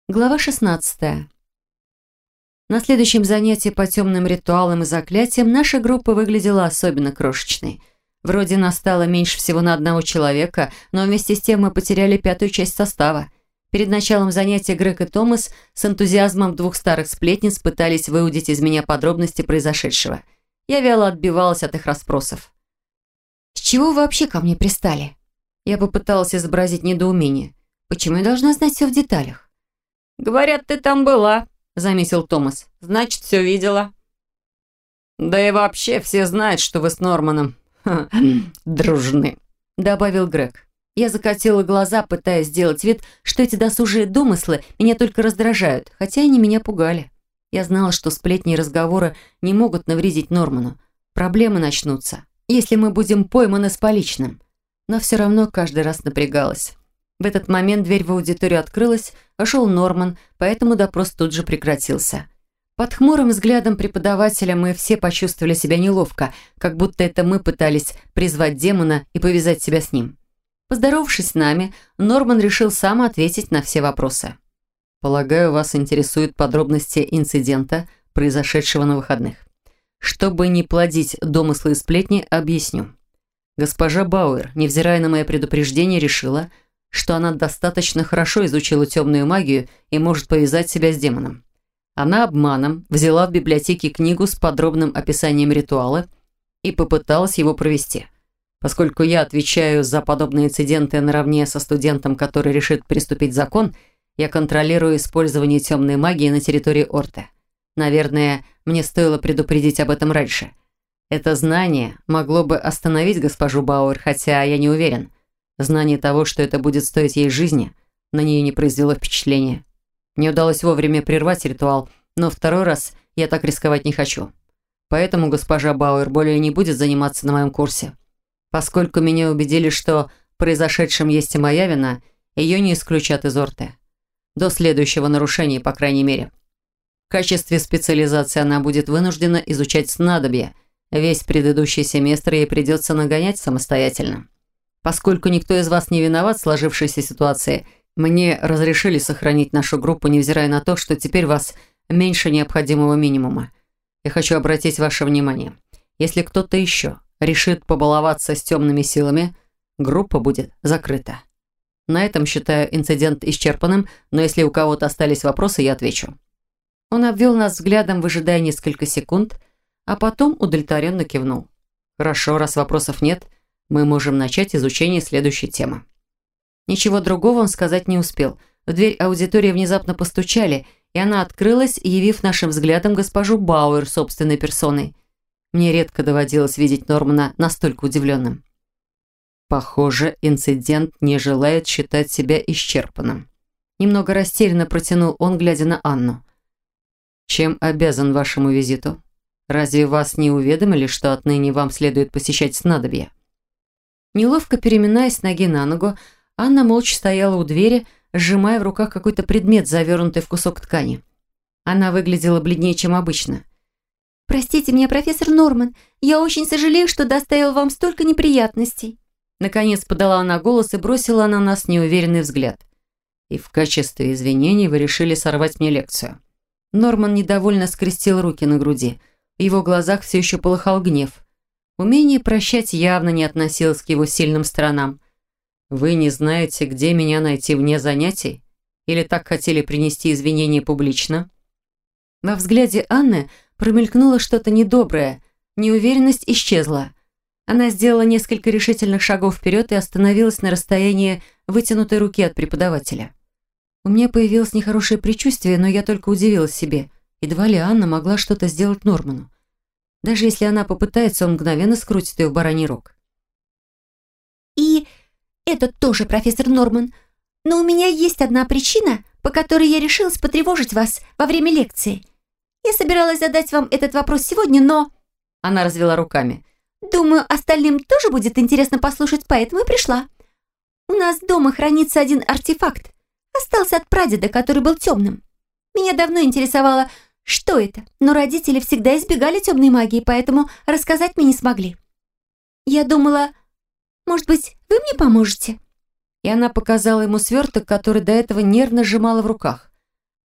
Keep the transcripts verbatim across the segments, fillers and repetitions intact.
Глава шестнадцатая. На следующем занятии по темным ритуалам и заклятиям наша группа выглядела особенно крошечной. Вроде нас стало меньше всего на одного человека, но вместе с тем мы потеряли пятую часть состава. Перед началом занятия Грег и Томас с энтузиазмом двух старых сплетниц пытались выудить из меня подробности произошедшего. Я вяло отбивалась от их расспросов. «С чего вы вообще ко мне пристали?» Я попыталась изобразить недоумение. «Почему я должна знать все в деталях?» «Говорят, ты там была», — заметил Томас. «Значит, все видела». «Да и вообще все знают, что вы с Норманом дружны», — добавил Грег. Я закатила глаза, пытаясь сделать вид, что эти досужие домыслы меня только раздражают, хотя они меня пугали. Я знала, что сплетни и разговоры не могут навредить Норману. Проблемы начнутся, если мы будем пойманы с поличным. Но все равно каждый раз напрягалась. В этот момент дверь в аудиторию открылась, вошел Норман, поэтому допрос тут же прекратился. Под хмурым взглядом преподавателя мы все почувствовали себя неловко, как будто это мы пытались призвать демона и повязать себя с ним. Поздоровавшись с нами, Норман решил сам ответить на все вопросы. «Полагаю, вас интересуют подробности инцидента, произошедшего на выходных. Чтобы не плодить домыслы и сплетни, объясню. Госпожа Бауэр, невзирая на мое предупреждение, решила, что она достаточно хорошо изучила темную магию и может повязать себя с демоном. Она обманом взяла в библиотеке книгу с подробным описанием ритуала и попыталась его провести. Поскольку я отвечаю за подобные инциденты наравне со студентом, который решит приступить закон, я контролирую использование темной магии на территории Орте. Наверное, мне стоило предупредить об этом раньше. Это знание могло бы остановить госпожу Бауэр, хотя я не уверен. Знание того, что это будет стоить ей жизни, на нее не произвело впечатления. Не удалось вовремя прервать ритуал, но второй раз я так рисковать не хочу. Поэтому госпожа Бауэр более не будет заниматься на моем курсе. Поскольку меня убедили, что в произошедшем есть и моя вина, ее не исключат из Орты. До следующего нарушения, по крайней мере. В качестве специализации она будет вынуждена изучать снадобья. Весь предыдущий семестр ей придется нагонять самостоятельно. Поскольку никто из вас не виноват в сложившейся ситуации, мне разрешили сохранить нашу группу, невзирая на то, что теперь вас меньше необходимого минимума. Я хочу обратить ваше внимание. Если кто-то еще решит побаловаться с темными силами, группа будет закрыта. На этом считаю инцидент исчерпанным, но если у кого-то остались вопросы, я отвечу». Он обвел нас взглядом, выжидая несколько секунд, а потом удовлетворенно кивнул. «Хорошо, раз вопросов нет, мы можем начать изучение следующей темы». Ничего другого он сказать не успел. В дверь аудитории внезапно постучали, и она открылась, явив нашим взглядом госпожу Бауэр собственной персоной. Мне редко доводилось видеть Нормана настолько удивленным. Похоже, инцидент не желает считать себя исчерпанным. Немного растерянно протянул он, глядя на Анну. «Чем обязан вашему визиту? Разве вас не уведомили, что отныне вам следует посещать снадобья?» Неловко переминаясь с ноги на ногу, Анна молча стояла у двери, сжимая в руках какой-то предмет, завернутый в кусок ткани. Она выглядела бледнее, чем обычно. «Простите меня, профессор Норман, я очень сожалею, что доставил вам столько неприятностей». Наконец подала она голос и бросила на нас неуверенный взгляд. «И в качестве извинений вы решили сорвать мне лекцию». Норман недовольно скрестил руки на груди. В его глазах все еще полыхал гнев. Умение прощать явно не относилось к его сильным сторонам. «Вы не знаете, где меня найти вне занятий? Или так хотели принести извинения публично?» Во взгляде Анны промелькнуло что-то недоброе. Неуверенность исчезла. Она сделала несколько решительных шагов вперед и остановилась на расстоянии вытянутой руки от преподавателя. У меня появилось нехорошее предчувствие, но я только удивилась себе. Едва ли Анна могла что-то сделать Норману. Даже если она попытается, он мгновенно скрутит ее в бараний рог. «И это тоже, профессор Норман. Но у меня есть одна причина, по которой я решилась потревожить вас во время лекции. Я собиралась задать вам этот вопрос сегодня, но...» Она развела руками. «Думаю, остальным тоже будет интересно послушать, поэтому и пришла. У нас дома хранится один артефакт. Остался от прадеда, который был темным. Меня давно интересовало, что это, но родители всегда избегали темной магии, поэтому рассказать мне не смогли. Я думала, может быть, вы мне поможете?» И она показала ему сверток, который до этого нервно сжимала в руках.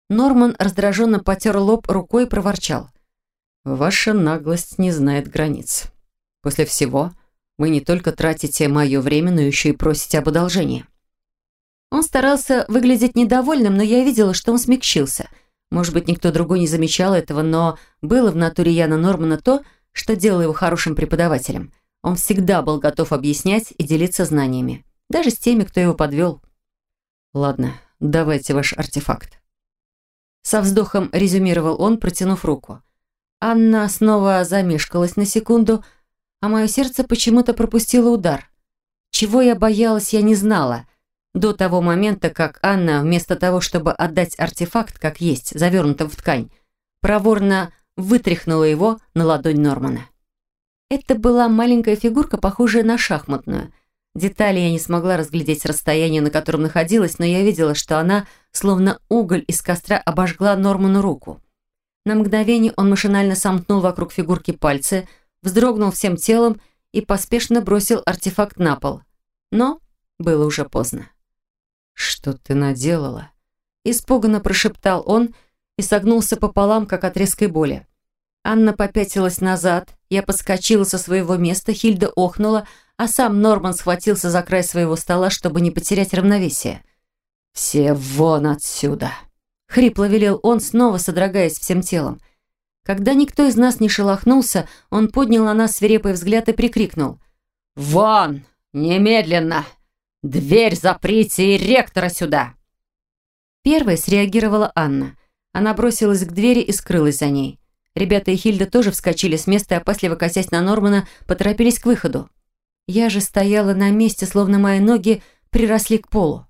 Норман раздраженно потер лоб рукой и проворчал. «Ваша наглость не знает границ. После всего вы не только тратите мое время, но еще и просите об одолжении». Он старался выглядеть недовольным, но я видела, что он смягчился. Может быть, никто другой не замечал этого, но было в натуре Яна Нормана то, что делало его хорошим преподавателем. Он всегда был готов объяснять и делиться знаниями, даже с теми, кто его подвел. «Ладно, давайте ваш артефакт». Со вздохом резюмировал он, протянув руку. Анна снова замешкалась на секунду, а мое сердце почему-то пропустило удар. Чего я боялась, я не знала. До того момента, как Анна, вместо того, чтобы отдать артефакт, как есть, завернутым в ткань, проворно вытряхнула его на ладонь Нормана. Это была маленькая фигурка, похожая на шахматную. Детали я не смогла разглядеть с расстояния, на котором находилась, но я видела, что она, словно уголь из костра, обожгла Норману руку. На мгновение он машинально сомкнул вокруг фигурки пальцы, вздрогнул всем телом и поспешно бросил артефакт на пол. Но было уже поздно. «Что ты наделала?» Испуганно прошептал он и согнулся пополам, как от резкой боли. Анна попятилась назад, я подскочила со своего места, Хильда охнула, а сам Норман схватился за край своего стола, чтобы не потерять равновесие. «Все вон отсюда!» — хрипло велел он, снова содрогаясь всем телом. Когда никто из нас не шелохнулся, он поднял на нас свирепый взгляд и прикрикнул. «Вон! Немедленно! Дверь заприте и ректора сюда!» Первой среагировала Анна. Она бросилась к двери и скрылась за ней. Ребята и Хильда тоже вскочили с места и, опасливо косясь на Нормана, поторопились к выходу. Я же стояла на месте, словно мои ноги приросли к полу.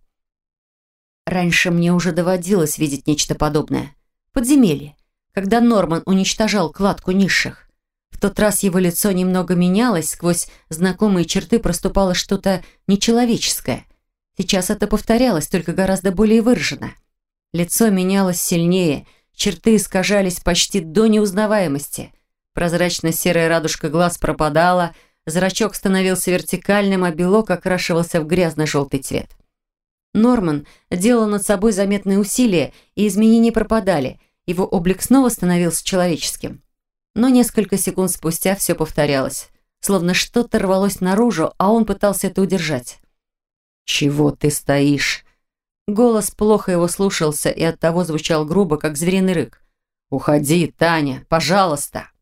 Раньше мне уже доводилось видеть нечто подобное. Подземелье, когда Норман уничтожал кладку низших. В тот раз его лицо немного менялось, сквозь знакомые черты проступало что-то нечеловеческое. Сейчас это повторялось, только гораздо более выражено. Лицо менялось сильнее, черты искажались почти до неузнаваемости. Прозрачно-серая радужка глаз пропадала, зрачок становился вертикальным, а белок окрашивался в грязно-желтый цвет. Норман делал над собой заметные усилия, и изменения пропадали, его облик снова становился человеческим. Но несколько секунд спустя все повторялось, словно что-то рвалось наружу, а он пытался это удержать. «Чего ты стоишь?» Голос плохо его слушался и оттого звучал грубо, как звериный рык. «Уходи, Таня, пожалуйста!»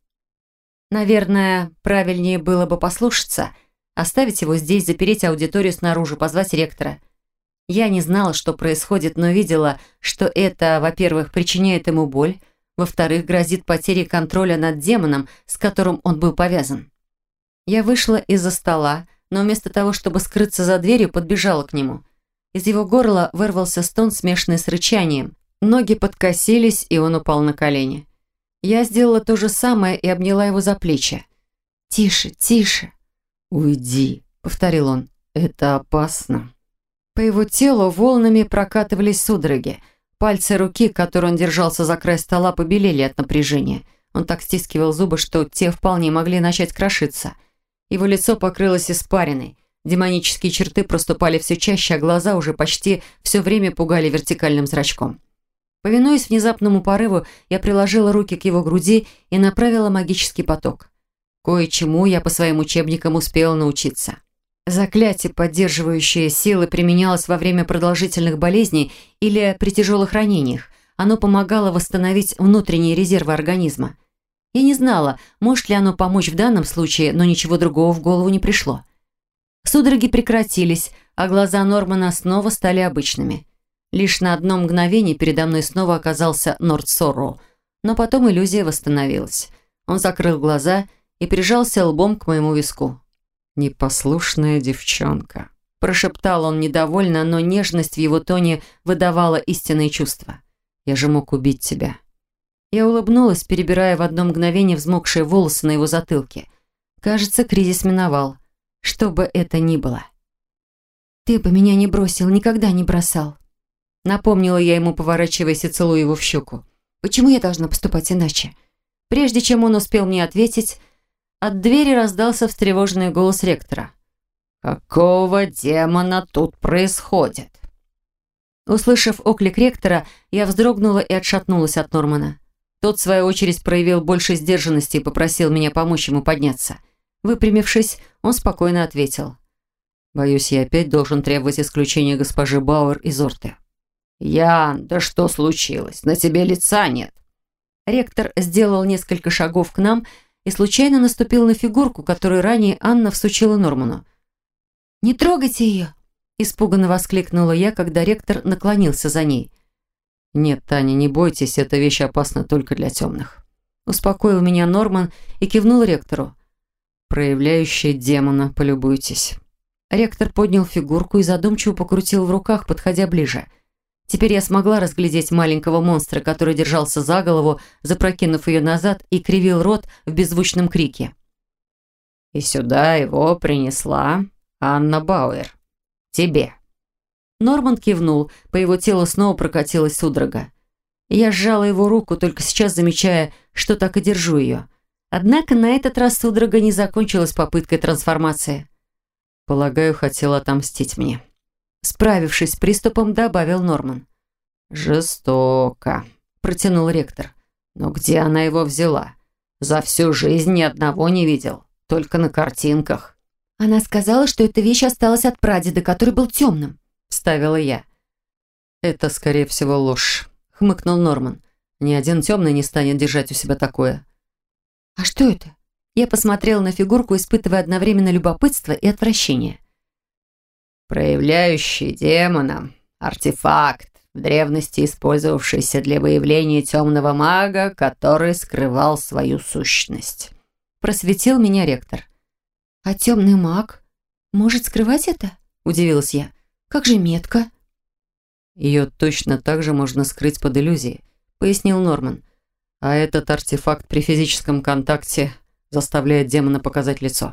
Наверное, правильнее было бы послушаться, оставить его здесь, запереть аудиторию снаружи, позвать ректора. Я не знала, что происходит, но видела, что это, во-первых, причиняет ему боль, во-вторых, грозит потерей контроля над демоном, с которым он был повязан. Я вышла из-за стола, но вместо того, чтобы скрыться за дверью, подбежала к нему. Из его горла вырвался стон, смешанный с рычанием. Ноги подкосились, и он упал на колени. Я сделала то же самое и обняла его за плечи. «Тише, тише!» «Уйди», — повторил он. «Это опасно». По его телу волнами прокатывались судороги. Пальцы руки, которой он держался за край стола, побелели от напряжения. Он так стискивал зубы, что те вполне могли начать крошиться. Его лицо покрылось испариной. Демонические черты проступали все чаще, а глаза уже почти все время пугали вертикальным зрачком. Повинуясь внезапному порыву, я приложила руки к его груди и направила магический поток. Кое-чему я по своим учебникам успела научиться. Заклятие, поддерживающее силы, применялось во время продолжительных болезней или при тяжелых ранениях. Оно помогало восстановить внутренние резервы организма. Я не знала, может ли оно помочь в данном случае, но ничего другого в голову не пришло. Судороги прекратились, а глаза Нормана снова стали обычными. Лишь на одно мгновение передо мной снова оказался Норд Сорроу, но потом иллюзия восстановилась. Он закрыл глаза и прижался лбом к моему виску. «Непослушная девчонка», – прошептал он недовольно, но нежность в его тоне выдавала истинные чувства. «Я же мог убить тебя». Я улыбнулась, перебирая в одно мгновение взмокшие волосы на его затылке. Кажется, кризис миновал. Что бы это ни было. «Ты бы меня не бросил, никогда не бросал», — напомнила я ему, поворачиваясь и целуя его в щеку. «Почему я должна поступать иначе?» Прежде чем он успел мне ответить, от двери раздался встревоженный голос ректора. «Какого демона тут происходит?» Услышав оклик ректора, я вздрогнула и отшатнулась от Нормана. Тот, в свою очередь, проявил больше сдержанности и попросил меня помочь ему подняться. Выпрямившись, он спокойно ответил. «Боюсь, я опять должен требовать исключения госпожи Бауэр из Орты». «Ян, да что случилось? На тебе лица нет». Ректор сделал несколько шагов к нам и случайно наступил на фигурку, которую ранее Анна всучила Норману. «Не трогайте ее!» – испуганно воскликнула я, когда ректор наклонился за ней. «Нет, Таня, не бойтесь, эта вещь опасна только для темных». Успокоил меня Норман и кивнул ректору. «Проявляющие демона, полюбуйтесь». Ректор поднял фигурку и задумчиво покрутил в руках, подходя ближе. Теперь я смогла разглядеть маленького монстра, который держался за голову, запрокинув ее назад и кривил рот в беззвучном крике. «И сюда его принесла Анна Бауэр. Тебе». Норман кивнул, по его телу снова прокатилась судорога. Я сжала его руку, только сейчас замечая, что так и держу ее. Однако на этот раз судорога не закончилась попыткой трансформации. Полагаю, хотел отомстить мне. Справившись с приступом, добавил Норман. «Жестоко», – протянул ректор. «Но где она его взяла? За всю жизнь ни одного не видел, только на картинках». «Она сказала, что эта вещь осталась от прадеда, который был темным», – вставила я. «Это, скорее всего, ложь», – хмыкнул Норман. «Ни один темный не станет держать у себя такое». «А что это?» Я посмотрела на фигурку, испытывая одновременно любопытство и отвращение. «Проявляющий демона. Артефакт, в древности использовавшийся для выявления темного мага, который скрывал свою сущность», – просветил меня ректор. «А темный маг может скрывать это?» – удивилась я. «Как же метка?» «Ее точно так же можно скрыть под иллюзией», – пояснил Норман. «А этот артефакт при физическом контакте заставляет демона показать лицо».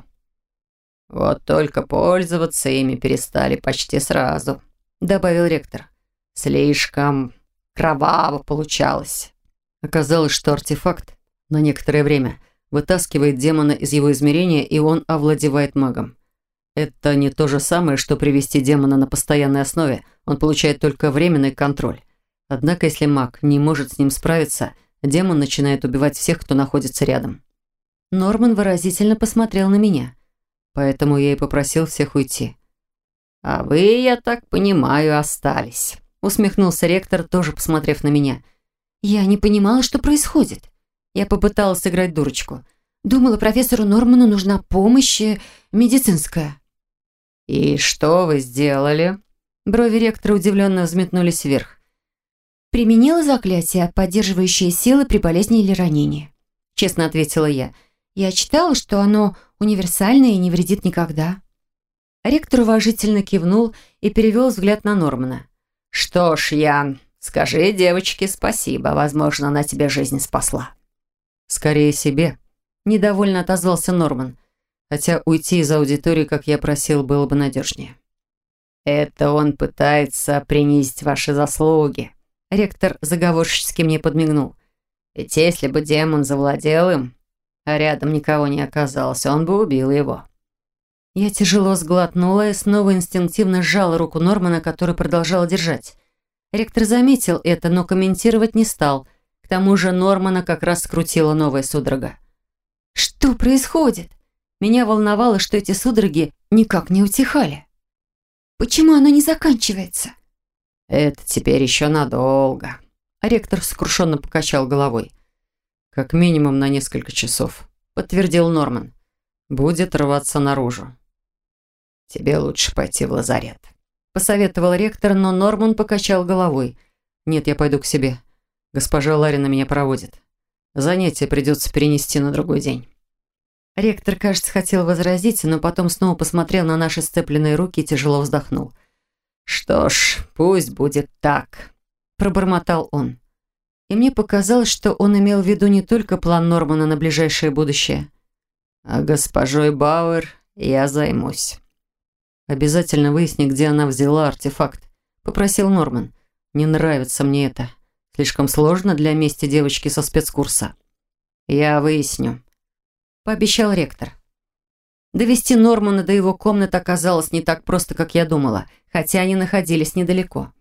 «Вот только пользоваться ими перестали почти сразу», – добавил ректор. «Слишком кроваво получалось». Оказалось, что артефакт на некоторое время вытаскивает демона из его измерения, и он овладевает магом. Это не то же самое, что привести демона на постоянной основе. Он получает только временный контроль. Однако, если маг не может с ним справиться, демон начинает убивать всех, кто находится рядом. Норман выразительно посмотрел на меня. Поэтому я и попросил всех уйти. «А вы, я так понимаю, остались», — усмехнулся ректор, тоже посмотрев на меня. Я не понимала, что происходит. Я попыталась сыграть дурочку. Думала, профессору Норману нужна помощь медицинская. «И что вы сделали?» Брови ректора удивленно взметнулись вверх. «Применила заклятие, поддерживающее силы при болезни или ранении», — честно ответила я. «Я читала, что оно универсальное и не вредит никогда». Ректор уважительно кивнул и перевел взгляд на Нормана. «Что ж, Ян, скажи девочке спасибо. Возможно, она тебе жизнь спасла». «Скорее себе», — недовольно отозвался Норман. Хотя уйти из аудитории, как я просил, было бы надежнее. «Это он пытается принизить ваши заслуги». Ректор заговорщически мне подмигнул. «Ведь если бы демон завладел им, а рядом никого не оказалось, он бы убил его». Я тяжело сглотнула и снова инстинктивно сжала руку Нормана, который продолжал держать. Ректор заметил это, но комментировать не стал. К тому же Нормана как раз скрутила новая судорога. «Что происходит?» Меня волновало, что эти судороги никак не утихали. «Почему оно не заканчивается?» «Это теперь еще надолго». Ректор сокрушенно покачал головой. «Как минимум на несколько часов», — подтвердил Норман. «Будет рваться наружу». «Тебе лучше пойти в лазарет», — посоветовал ректор, но Норман покачал головой. «Нет, я пойду к себе. Госпожа Ларина меня проводит. Занятие придется перенести на другой день». Ректор, кажется, хотел возразить, но потом снова посмотрел на наши сцепленные руки и тяжело вздохнул. «Что ж, пусть будет так», – пробормотал он. И мне показалось, что он имел в виду не только план Нормана на ближайшее будущее. «А госпожой Бауэр я займусь». «Обязательно выясни, где она взяла артефакт», – попросил Норман. «Не нравится мне это. Слишком сложно для мести девочки со спецкурса». «Я выясню», – пообещал ректор. Довести Нормана до его комнаты оказалось не так просто, как я думала, хотя они находились недалеко.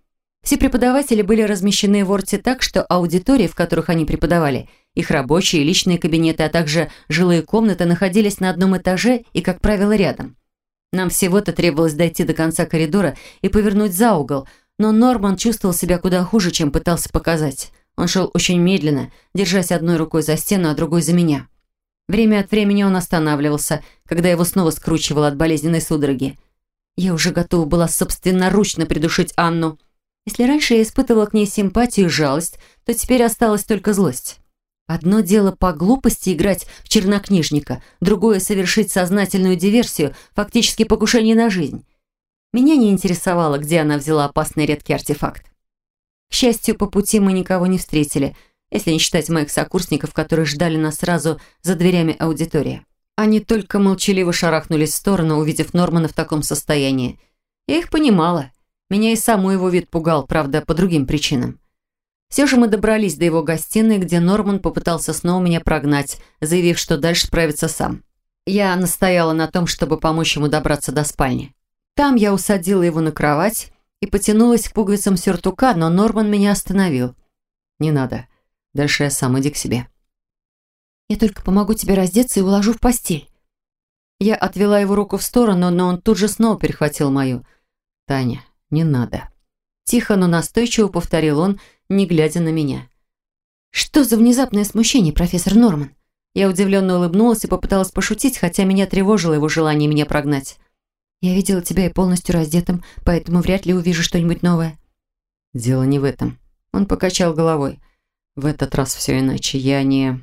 Все преподаватели были размещены в Орте так, что аудитории, в которых они преподавали, их рабочие и личные кабинеты, а также жилые комнаты находились на одном этаже и, как правило, рядом. Нам всего-то требовалось дойти до конца коридора и повернуть за угол, но Норман чувствовал себя куда хуже, чем пытался показать. Он шел очень медленно, держась одной рукой за стену, а другой за меня. Время от времени он останавливался, когда его снова скручивало от болезненной судороги. Я уже готова была собственноручно придушить Анну. Если раньше я испытывала к ней симпатию и жалость, то теперь осталась только злость. Одно дело по глупости играть в чернокнижника, другое — совершить сознательную диверсию, фактически покушение на жизнь. Меня не интересовало, где она взяла опасный редкий артефакт. К счастью, по пути мы никого не встретили, если не считать моих сокурсников, которые ждали нас сразу за дверями аудитории. Они только молчаливо шарахнулись в сторону, увидев Нормана в таком состоянии. Я их понимала. Меня и саму его вид пугал, правда, по другим причинам. Все же мы добрались до его гостиной, где Норман попытался снова меня прогнать, заявив, что дальше справится сам. Я настояла на том, чтобы помочь ему добраться до спальни. Там я усадила его на кровать и потянулась к пуговицам сюртука, но Норман меня остановил. «Не надо. Дальше я сам, иди к себе». «Я только помогу тебе раздеться и уложу в постель». Я отвела его руку в сторону, но он тут же снова перехватил мою. «Таня, не надо». Тихо, но настойчиво повторил он, не глядя на меня. «Что за внезапное смущение, профессор Норман?» Я удивленно улыбнулась и попыталась пошутить, хотя меня тревожило его желание меня прогнать. «Я видела тебя и полностью раздетым, поэтому вряд ли увижу что-нибудь новое». «Дело не в этом». Он покачал головой. «В этот раз все иначе. Я не...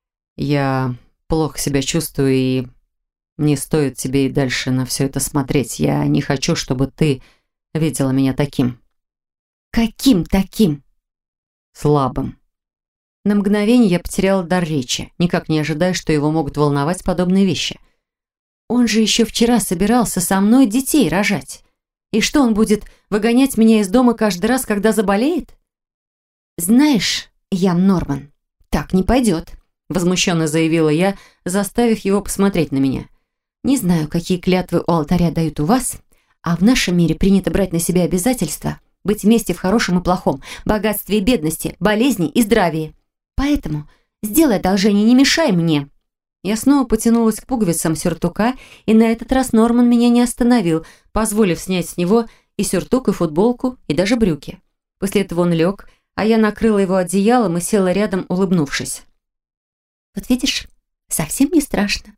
Я плохо себя чувствую, и не стоит тебе и дальше на все это смотреть. Я не хочу, чтобы ты видела меня таким». «Каким таким?» «Слабым». На мгновение я потеряла дар речи, никак не ожидая, что его могут волновать подобные вещи. Он же еще вчера собирался со мной детей рожать. И что, он будет выгонять меня из дома каждый раз, когда заболеет? «Знаешь, Ян Норман, так не пойдет», — возмущенно заявила я, заставив его посмотреть на меня. «Не знаю, какие клятвы у алтаря дают у вас, а в нашем мире принято брать на себя обязательства быть вместе в хорошем и плохом, богатстве и бедности, болезни и здравии. Поэтому сделай одолжение, не мешай мне». Я снова потянулась к пуговицам сюртука, и на этот раз Норман меня не остановил, позволив снять с него и сюртук, и футболку, и даже брюки. После этого он лег, а я накрыла его одеялом и села рядом, улыбнувшись. «Вот видишь, совсем не страшно».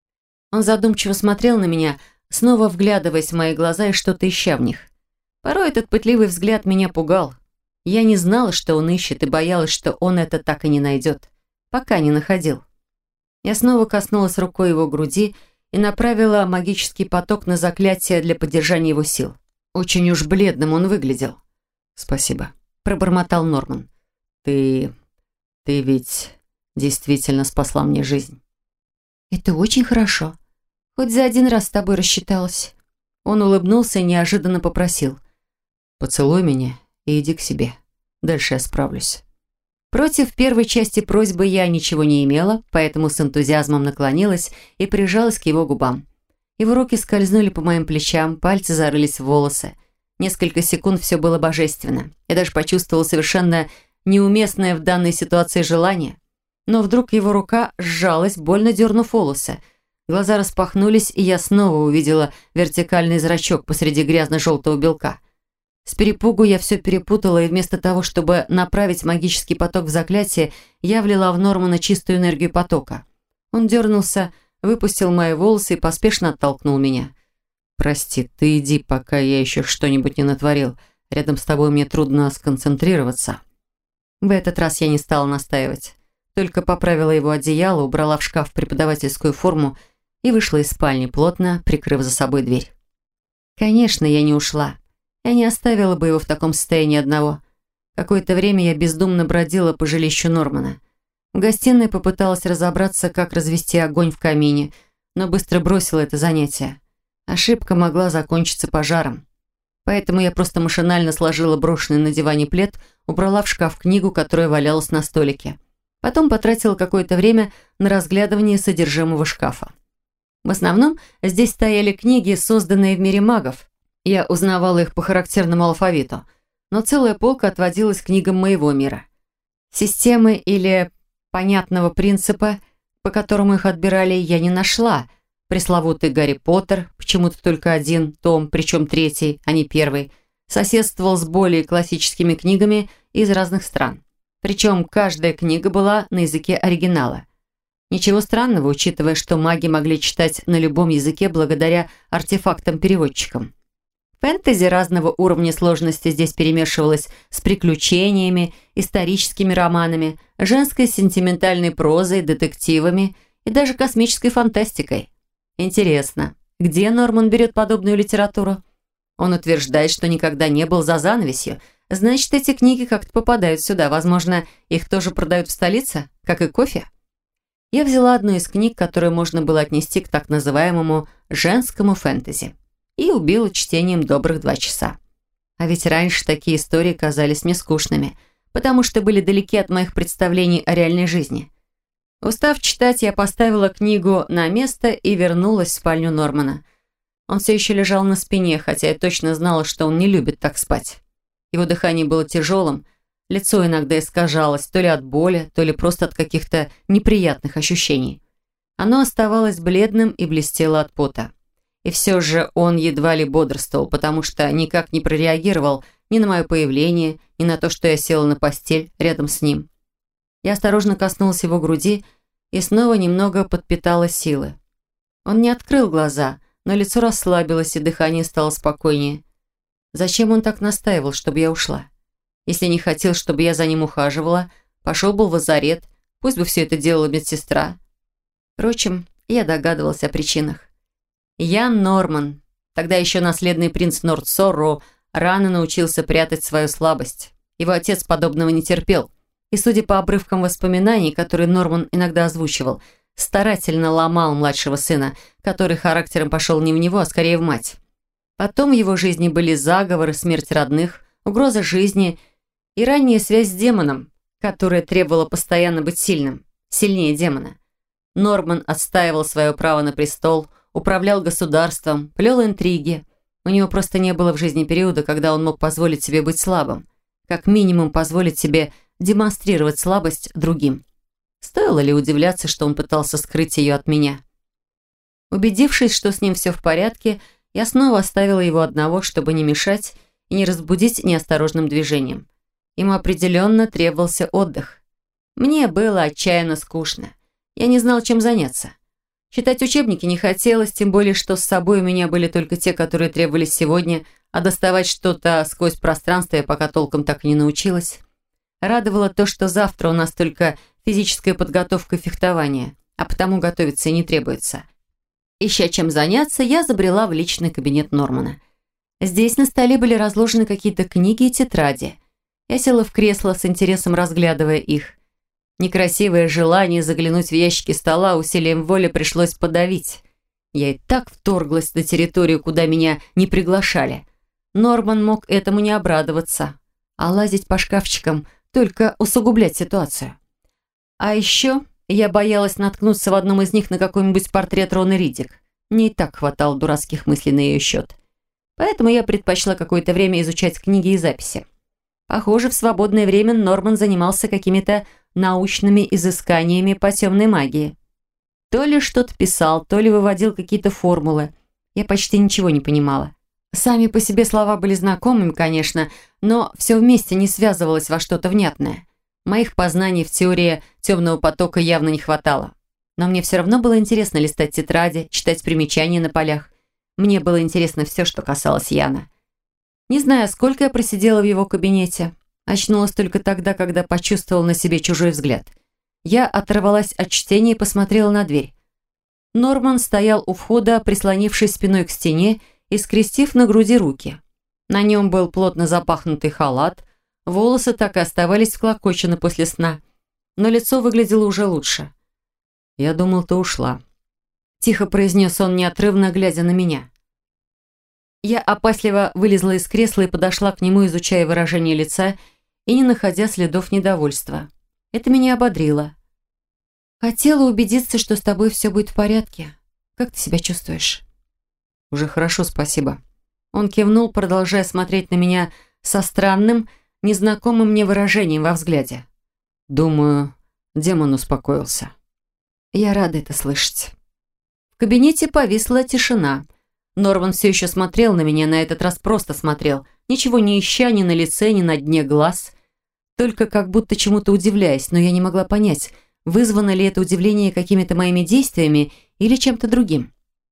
Он задумчиво смотрел на меня, снова вглядываясь в мои глаза и что-то ища в них. Порой этот пытливый взгляд меня пугал. Я не знала, что он ищет, и боялась, что он это так и не найдет, пока не находил. Я снова коснулась рукой его груди и направила магический поток на заклятие для поддержания его сил. Очень уж бледным он выглядел. «Спасибо», — пробормотал Норман. «Ты... ты ведь действительно спасла мне жизнь». «Это очень хорошо. Хоть за один раз с тобой рассчиталась». Он улыбнулся и неожиданно попросил. «Поцелуй меня и иди к себе. Дальше я справлюсь». Против первой части просьбы я ничего не имела, поэтому с энтузиазмом наклонилась и прижалась к его губам. Его руки скользнули по моим плечам, пальцы зарылись в волосы. Несколько секунд все было божественно. Я даже почувствовала совершенно неуместное в данной ситуации желание. Но вдруг его рука сжалась, больно дернув волосы. Глаза распахнулись, и я снова увидела вертикальный зрачок посреди грязно-желтого белка. С перепугу я все перепутала, и вместо того, чтобы направить магический поток в заклятие, я влила в Нормана чистую энергию потока. Он дернулся, выпустил мои волосы и поспешно оттолкнул меня. «Прости, ты иди, пока я еще что-нибудь не натворил. Рядом с тобой мне трудно сконцентрироваться». В этот раз я не стала настаивать. Только поправила его одеяло, убрала в шкаф преподавательскую форму и вышла из спальни, плотно прикрыв за собой дверь. Конечно, я не ушла. Я не оставила бы его в таком состоянии одного. Какое-то время я бездумно бродила по жилищу Нормана. В гостиной попыталась разобраться, как развести огонь в камине, но быстро бросила это занятие. Ошибка могла закончиться пожаром. Поэтому я просто машинально сложила брошенный на диване плед, убрала в шкаф книгу, которая валялась на столике. Потом потратила какое-то время на разглядывание содержимого шкафа. В основном здесь стояли книги, созданные в мире магов. Я узнавала их по характерному алфавиту. но целая полка отводилась книгам моего мира. Системы или понятного принципа, по которому их отбирали, я не нашла. Пресловутый Гарри Поттер, почему-то только один том, причем третий, а не первый, соседствовал с более классическими книгами из разных стран. Причем каждая книга была на языке оригинала. Ничего странного, учитывая, что маги могли читать на любом языке благодаря артефактам-переводчикам. Фэнтези разного уровня сложности здесь перемешивалось с приключениями, историческими романами, женской сентиментальной прозой, детективами и даже космической фантастикой. Интересно, где Норман берет подобную литературу? Он утверждает, что никогда не был за занавесью. Значит, эти книги как-то попадают сюда. Возможно, их тоже продают в столице, как и кофе? Я взяла одну из книг, которую можно было отнести к так называемому «женскому фэнтези», и убила чтением добрых два часа. А ведь раньше такие истории казались мне скучными, потому что были далеки от моих представлений о реальной жизни. Устав читать, я поставила книгу на место и вернулась в спальню Нормана. Он все еще лежал на спине, хотя я точно знала, что он не любит так спать. Его дыхание было тяжелым, лицо иногда искажалось, то ли от боли, то ли просто от каких-то неприятных ощущений. Оно оставалось бледным и блестело от пота. И все же он едва ли бодрствовал, потому что никак не прореагировал ни на мое появление, ни на то, что я села на постель рядом с ним. Я осторожно коснулась его груди и снова немного подпитала силы. Он не открыл глаза, но лицо расслабилось, и дыхание стало спокойнее. Зачем он так настаивал, чтобы я ушла? Если не хотел, чтобы я за ним ухаживала, пошел бы в лазарет, пусть бы все это делала медсестра. Впрочем, я догадывалась о причинах. Ян Норман, тогда еще наследный принц Норд-Сорроу, рано научился прятать свою слабость. Его отец подобного не терпел. И, судя по обрывкам воспоминаний, которые Норман иногда озвучивал, старательно ломал младшего сына, который характером пошел не в него, а скорее в мать. Потом в его жизни были заговоры, смерть родных, угроза жизни и ранняя связь с демоном, которая требовала постоянно быть сильным, сильнее демона. Норман отстаивал свое право на престол, управлял государством, плел интриги. У него просто не было в жизни периода, когда он мог позволить себе быть слабым. Как минимум позволить себе демонстрировать слабость другим. Стоило ли удивляться, что он пытался скрыть ее от меня? Убедившись, что с ним все в порядке, я снова оставила его одного, чтобы не мешать и не разбудить неосторожным движением. Ему определенно требовался отдых. Мне было отчаянно скучно. Я не знал, чем заняться. Читать учебники не хотелось, тем более, что с собой у меня были только те, которые требовались сегодня, а доставать что-то сквозь пространство я пока толком так и не научилась. Радовало то, что завтра у нас только физическая подготовка и фехтование, а потому готовиться и не требуется. Ища чем заняться, я забрела в личный кабинет Нормана. Здесь на столе были разложены какие-то книги и тетради. Я села в кресло, с интересом разглядывая их. Некрасивое желание заглянуть в ящики стола усилием воли пришлось подавить. Я и так вторглась на территорию, куда меня не приглашали. Норман мог этому не обрадоваться, а лазить по шкафчикам – только усугублять ситуацию. А еще я боялась наткнуться в одном из них на какой-нибудь портрет Роны Риддик. Мне и так хватало дурацких мыслей на ее счет. Поэтому я предпочла какое-то время изучать книги и записи. Похоже, в свободное время Норман занимался какими-то научными изысканиями по темной магии. То ли что-то писал, то ли выводил какие-то формулы. Я почти ничего не понимала. Сами по себе слова были знакомыми, конечно, но все вместе не связывалось во что-то внятное. Моих познаний в теории темного потока явно не хватало. Но мне все равно было интересно листать тетради, читать примечания на полях. Мне было интересно все, что касалось Яна. Не знаю, сколько я просидела в его кабинете. Очнулась только тогда, когда почувствовала на себе чужой взгляд. Я оторвалась от чтения и посмотрела на дверь. Норман стоял у входа, прислонившись спиной к стене и скрестив на груди руки. На нем был плотно запахнутый халат, волосы так и оставались вклокочены после сна, но лицо выглядело уже лучше. «Я думал, ты ушла», — тихо произнес он, неотрывно глядя на меня. Я опасливо вылезла из кресла и подошла к нему, изучая выражение лица и не находя следов недовольства. Это меня ободрило. «Хотела убедиться, что с тобой все будет в порядке. Как ты себя чувствуешь?» «Уже хорошо, спасибо». Он кивнул, продолжая смотреть на меня со странным, незнакомым мне выражением во взгляде. Думаю, демон успокоился. Я рада это слышать. В кабинете повисла тишина. Норман все еще смотрел на меня, на этот раз просто смотрел, ничего не ища ни на лице, ни на дне глаз, только как будто чему-то удивляясь, но я не могла понять, вызвано ли это удивление какими-то моими действиями или чем-то другим.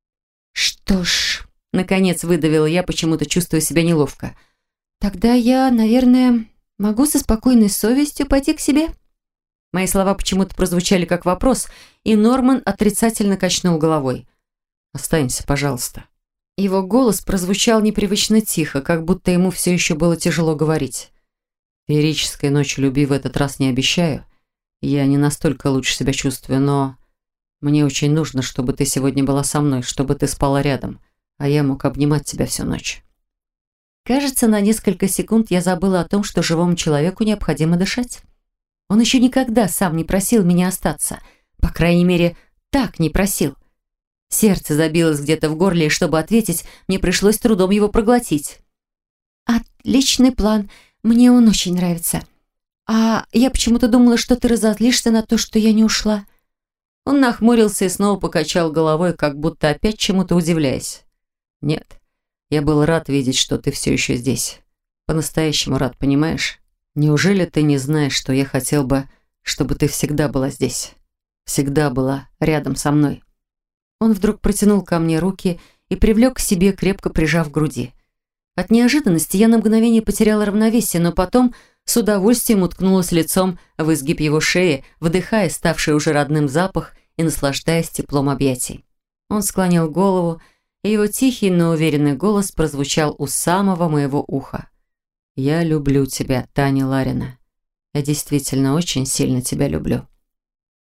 «Что ж», — наконец выдавила я, почему-то чувствуя себя неловко, «тогда я, наверное, могу со спокойной совестью пойти к себе?» Мои слова почему-то прозвучали как вопрос, и Норман отрицательно качнул головой. «Останься, пожалуйста». Его голос прозвучал непривычно тихо, как будто ему все еще было тяжело говорить. «Феерической ночи любви в этот раз не обещаю. Я не настолько лучше себя чувствую, но мне очень нужно, чтобы ты сегодня была со мной, чтобы ты спала рядом, а я мог обнимать тебя всю ночь». Кажется, на несколько секунд я забыла о том, что живому человеку необходимо дышать. Он еще никогда сам не просил меня остаться. По крайней мере, так не просил. Сердце забилось где-то в горле, и чтобы ответить, мне пришлось трудом его проглотить. «Отличный план. Мне он очень нравится. А я почему-то думала, что ты разозлишься на то, что я не ушла». Он нахмурился и снова покачал головой, как будто опять чему-то удивляясь. «Нет, я был рад видеть, что ты все еще здесь. По-настоящему рад, понимаешь? Неужели ты не знаешь, что я хотел бы, чтобы ты всегда была здесь? Всегда была рядом со мной». Он вдруг протянул ко мне руки и привлек к себе, крепко прижав к груди. От неожиданности я на мгновение потеряла равновесие, но потом с удовольствием уткнулась лицом в изгиб его шеи, вдыхая ставший уже родным запах и наслаждаясь теплом объятий. Он склонил голову, и его тихий, но уверенный голос прозвучал у самого моего уха. «Я люблю тебя, Таня Ларина. Я действительно очень сильно тебя люблю».